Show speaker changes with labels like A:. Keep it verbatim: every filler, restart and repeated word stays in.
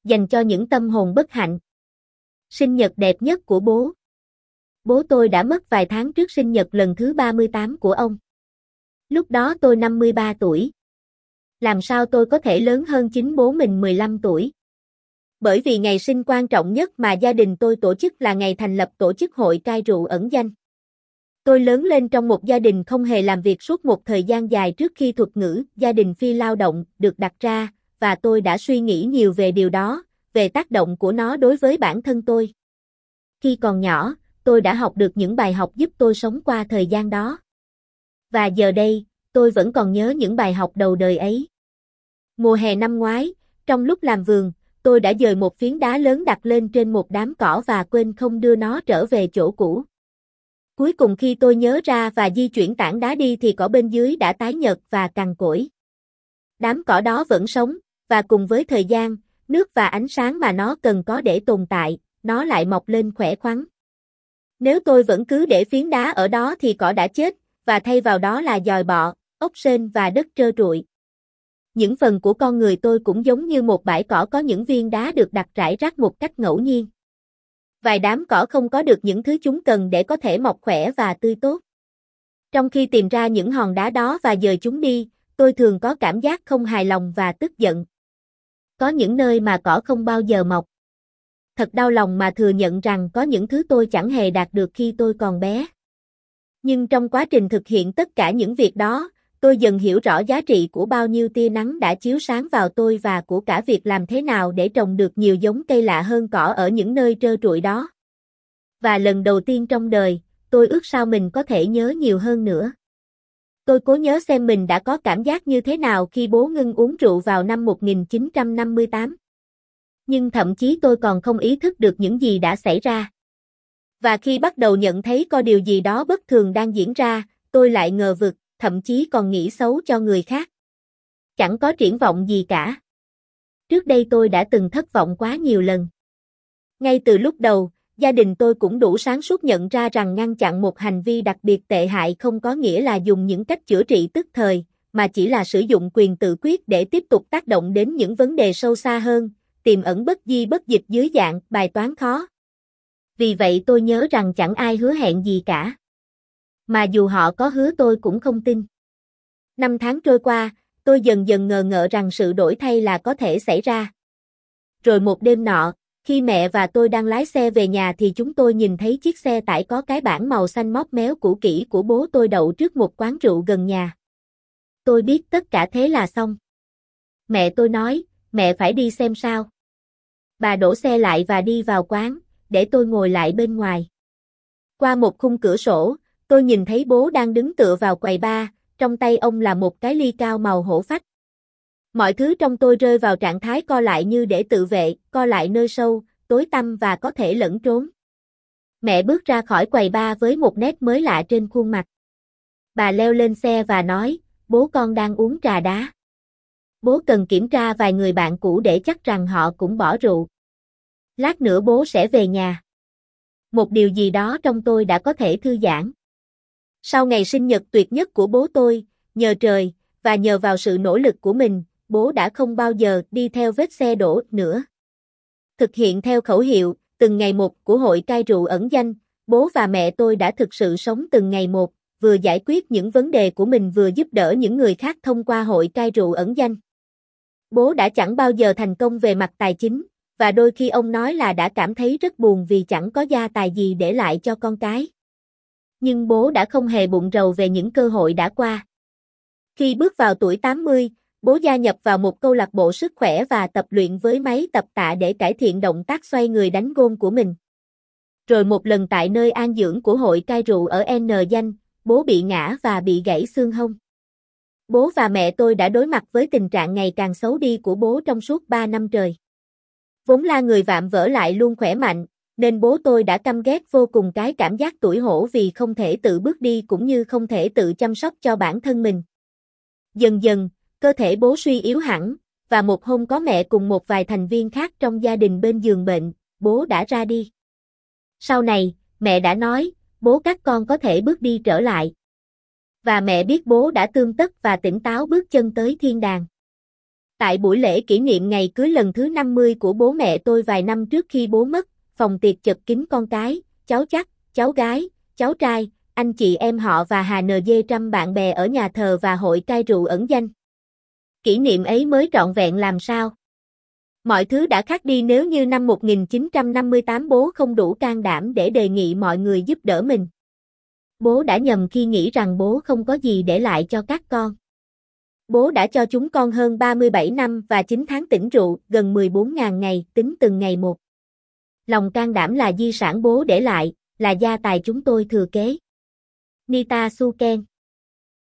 A: Dành cho những tâm hồn bất hạnh. Sinh nhật đẹp nhất của bố. Bố tôi đã mất vài tháng trước sinh nhật lần thứ ba mươi tám của ông. Lúc đó tôi năm mươi ba tuổi. Làm sao tôi có thể lớn hơn chính bố mình mười lăm tuổi? Bởi vì ngày sinh quan trọng nhất mà gia đình tôi tổ chức là ngày thành lập tổ chức hội cai rượu ẩn danh. Tôi lớn lên trong một gia đình không hề làm việc suốt một thời gian dài trước khi thuật ngữ gia đình phi lao động được đặt ra, và tôi đã suy nghĩ nhiều về điều đó, về tác động của nó đối với bản thân tôi. Khi còn nhỏ, tôi đã học được những bài học giúp tôi sống qua thời gian đó. Và giờ đây, tôi vẫn còn nhớ những bài học đầu đời ấy. Mùa hè năm ngoái, trong lúc làm vườn, tôi đã dời một phiến đá lớn đặt lên trên một đám cỏ và quên không đưa nó trở về chỗ cũ. Cuối cùng khi tôi nhớ ra và di chuyển tảng đá đi thì cỏ bên dưới đã tái nhợt và cằn cỗi. Đám cỏ đó vẫn sống, và cùng với thời gian, nước và ánh sáng mà nó cần có để tồn tại, nó lại mọc lên khỏe khoắn. Nếu tôi vẫn cứ để phiến đá ở đó thì cỏ đã chết, và thay vào đó là giòi bọ, ốc sên và đất trơ trụi. Những phần của con người tôi cũng giống như một bãi cỏ có những viên đá được đặt rải rác một cách ngẫu nhiên. Vài đám cỏ không có được những thứ chúng cần để có thể mọc khỏe và tươi tốt. Trong khi tìm ra những hòn đá đó và dời chúng đi, tôi thường có cảm giác không hài lòng và tức giận. Có những nơi mà cỏ không bao giờ mọc. Thật đau lòng mà thừa nhận rằng có những thứ tôi chẳng hề đạt được khi tôi còn bé. Nhưng trong quá trình thực hiện tất cả những việc đó, tôi dần hiểu rõ giá trị của bao nhiêu tia nắng đã chiếu sáng vào tôi và của cả việc làm thế nào để trồng được nhiều giống cây lạ hơn cỏ ở những nơi trơ trụi đó. Và lần đầu tiên trong đời, tôi ước sao mình có thể nhớ nhiều hơn nữa. Tôi cố nhớ xem mình đã có cảm giác như thế nào khi bố ngưng uống rượu vào năm một nghìn chín trăm năm mươi tám. Nhưng thậm chí tôi còn không ý thức được những gì đã xảy ra. Và khi bắt đầu nhận thấy có điều gì đó bất thường đang diễn ra, tôi lại ngờ vực, thậm chí còn nghĩ xấu cho người khác. Chẳng có triển vọng gì cả. Trước đây tôi đã từng thất vọng quá nhiều lần. Ngay từ lúc đầu, gia đình tôi cũng đủ sáng suốt nhận ra rằng ngăn chặn một hành vi đặc biệt tệ hại không có nghĩa là dùng những cách chữa trị tức thời, mà chỉ là sử dụng quyền tự quyết để tiếp tục tác động đến những vấn đề sâu xa hơn, tiềm ẩn bất di bất dịch dưới dạng bài toán khó. Vì vậy tôi nhớ rằng chẳng ai hứa hẹn gì cả. Mà dù họ có hứa tôi cũng không tin. Năm tháng trôi qua, tôi dần dần ngờ ngợ rằng sự đổi thay là có thể xảy ra. Rồi một đêm nọ, khi mẹ và tôi đang lái xe về nhà thì chúng tôi nhìn thấy chiếc xe tải có cái bảng màu xanh móp méo cũ kỹ của bố tôi đậu trước một quán rượu gần nhà. Tôi biết tất cả thế là xong. Mẹ tôi nói, mẹ phải đi xem sao. Bà đổ xe lại và đi vào quán, để tôi ngồi lại bên ngoài. Qua một khung cửa sổ, tôi nhìn thấy bố đang đứng tựa vào quầy bar, trong tay ông là một cái ly cao màu hổ phách. Mọi thứ trong tôi rơi vào trạng thái co lại như để tự vệ, co lại nơi sâu, tối tăm và có thể lẫn trốn. Mẹ bước ra khỏi quầy bar với một nét mới lạ trên khuôn mặt. Bà leo lên xe và nói, bố con đang uống trà đá. Bố cần kiểm tra vài người bạn cũ để chắc rằng họ cũng bỏ rượu. Lát nữa bố sẽ về nhà. Một điều gì đó trong tôi đã có thể thư giãn. Sau ngày sinh nhật tuyệt nhất của bố tôi, nhờ trời, và nhờ vào sự nỗ lực của mình, bố đã không bao giờ đi theo vết xe đổ nữa. Thực hiện theo khẩu hiệu, từng ngày một của hội cai rượu ẩn danh, bố và mẹ tôi đã thực sự sống từng ngày một, vừa giải quyết những vấn đề của mình vừa giúp đỡ những người khác thông qua hội cai rượu ẩn danh. Bố đã chẳng bao giờ thành công về mặt tài chính, và đôi khi ông nói là đã cảm thấy rất buồn vì chẳng có gia tài gì để lại cho con cái. Nhưng bố đã không hề bụng rầu về những cơ hội đã qua. Khi bước vào tuổi tám mươi, bố gia nhập vào một câu lạc bộ sức khỏe và tập luyện với máy tập tạ để cải thiện động tác xoay người đánh gôn của mình. Rồi một lần tại nơi an dưỡng của hội cai rượu ở N danh, bố bị ngã và bị gãy xương hông. Bố và mẹ tôi đã đối mặt với tình trạng ngày càng xấu đi của bố trong suốt ba năm trời. Vốn là người vạm vỡ lại luôn khỏe mạnh, nên bố tôi đã căm ghét vô cùng cái cảm giác tủi hổ vì không thể tự bước đi cũng như không thể tự chăm sóc cho bản thân mình. Dần dần, cơ thể bố suy yếu hẳn, và một hôm có mẹ cùng một vài thành viên khác trong gia đình bên giường bệnh, bố đã ra đi. Sau này, mẹ đã nói, bố các con có thể bước đi trở lại. Và mẹ biết bố đã tươm tất và tỉnh táo bước chân tới thiên đàng. Tại buổi lễ kỷ niệm ngày cưới lần thứ năm mươi của bố mẹ tôi vài năm trước khi bố mất, phòng tiệc chật kín con cái, cháu chắc, cháu gái, cháu trai, anh chị em họ và Hà en giê trăm bạn bè ở nhà thờ và hội cai rượu ẩn danh. Kỷ niệm ấy mới trọn vẹn làm sao? Mọi thứ đã khác đi nếu như năm một nghìn chín trăm năm mươi tám bố không đủ can đảm để đề nghị mọi người giúp đỡ mình. Bố đã nhầm khi nghĩ rằng bố không có gì để lại cho các con. Bố đã cho chúng con hơn ba mươi bảy năm và chín tháng tĩnh rượu, gần mười bốn nghìn ngày, tính từng ngày một. Lòng can đảm là di sản bố để lại, là gia tài chúng tôi thừa kế. Nita Suken